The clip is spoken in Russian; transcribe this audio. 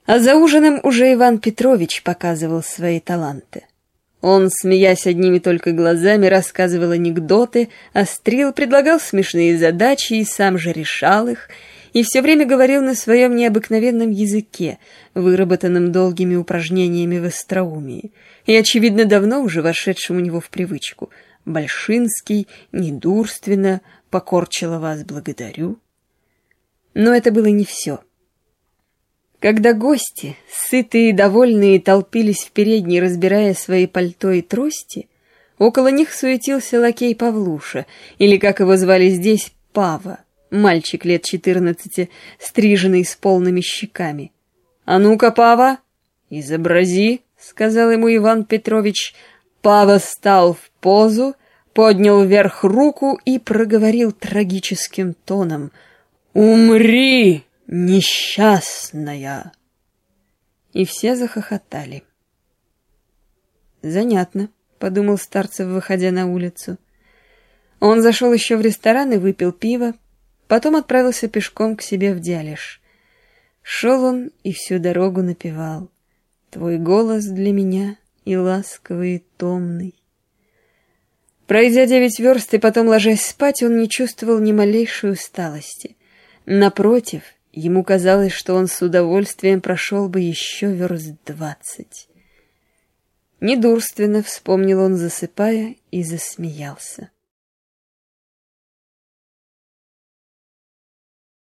А за ужином уже Иван Петрович показывал свои таланты. Он, смеясь одними только глазами, рассказывал анекдоты, острил, предлагал смешные задачи и сам же решал их, и все время говорил на своем необыкновенном языке, выработанном долгими упражнениями в остроумии, и, очевидно, давно уже вошедшем у него в привычку. Большинский, недурственно, покорчило вас благодарю. Но это было не все. Когда гости, сытые и довольные, толпились в передней, разбирая свои пальто и трости, около них суетился лакей Павлуша, или, как его звали здесь, Пава, мальчик лет 14, стриженный с полными щеками. «А ну-ка, Пава, изобрази», — сказал ему Иван Петрович. Пава встал в позу, поднял вверх руку и проговорил трагическим тоном: «Умри, несчастная!» И все захохотали. «Занятно», — подумал Старцев, выходя на улицу. Он зашел еще в ресторан и выпил пиво, потом отправился пешком к себе в Дялиш. Шел он и всю дорогу напевал: «Твой голос для меня и ласковый, и томный». Пройдя 9 верст и потом ложась спать, он не чувствовал ни малейшей усталости. Напротив, ему казалось, что он с удовольствием прошел бы еще верст 20. Недурственно, вспомнил он, засыпая, и засмеялся.